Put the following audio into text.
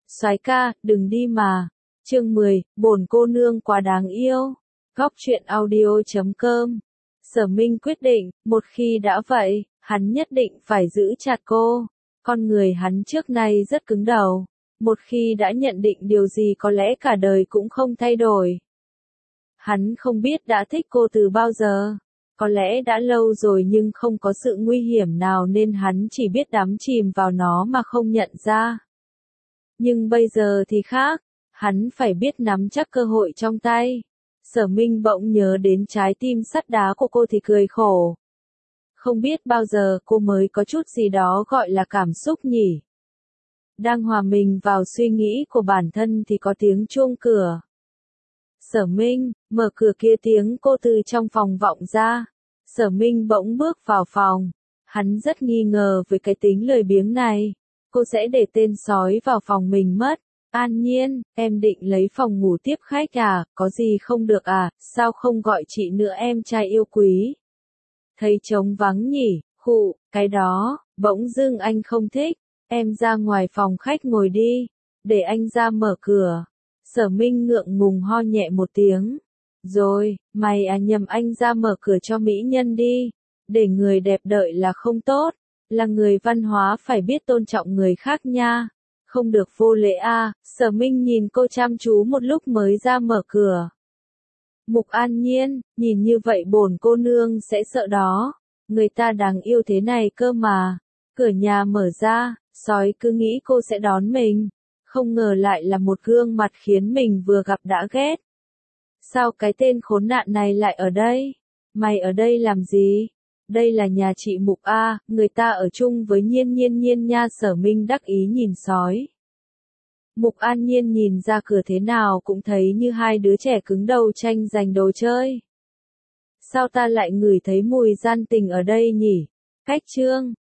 Soái ca, đừng đi mà. Chương 10, bổn cô nương quá đáng yêu. Góc truyện audio.com. Sở Minh quyết định, một khi đã vậy, hắn nhất định phải giữ chặt cô. Con người hắn trước nay rất cứng đầu. Một khi đã nhận định điều gì có lẽ cả đời cũng không thay đổi. Hắn không biết đã thích cô từ bao giờ. Có lẽ đã lâu rồi nhưng không có sự nguy hiểm nào nên hắn chỉ biết đắm chìm vào nó mà không nhận ra. Nhưng bây giờ thì khác, hắn phải biết nắm chắc cơ hội trong tay. Sở Minh bỗng nhớ đến trái tim sắt đá của cô thì cười khổ. Không biết bao giờ cô mới có chút gì đó gọi là cảm xúc nhỉ. Đang hòa mình vào suy nghĩ của bản thân thì có tiếng chuông cửa. Sở Minh, mở cửa kia, tiếng cô từ trong phòng vọng ra. Sở Minh bỗng bước vào phòng. Hắn rất nghi ngờ về cái tính lười biếng này. Cô sẽ để tên sói vào phòng mình mất. An Nhiên, em định lấy phòng ngủ tiếp khách à, có gì không được à, sao không gọi chị nữa em trai yêu quý. Thấy trống vắng nhỉ, khụ, cái đó, bỗng dưng anh không thích, em ra ngoài phòng khách ngồi đi, để anh ra mở cửa. Sở Minh ngượng ngùng ho nhẹ một tiếng. Rồi, mày à, nhầm, anh ra mở cửa cho mỹ nhân đi, để người đẹp đợi là không tốt, là người văn hóa phải biết tôn trọng người khác nha. Không được vô lễ a. Sở Minh nhìn cô chăm chú một lúc mới ra mở cửa. Mục An Nhiên, nhìn như vậy bổn cô nương sẽ sợ đó. Người ta đáng yêu thế này cơ mà. Cửa nhà mở ra, sói cứ nghĩ cô sẽ đón mình. Không ngờ lại là một gương mặt khiến mình vừa gặp đã ghét. Sao cái tên khốn nạn này lại ở đây? Mày ở đây làm gì? Đây là nhà chị Mục a, người ta ở chung với Nhiên nha. Sở Minh đắc ý nhìn sói. Mục An Nhiên nhìn ra cửa thế nào cũng thấy như hai đứa trẻ cứng đầu tranh giành đồ chơi. Sao ta lại ngửi thấy mùi gian tình ở đây nhỉ? Cách chương,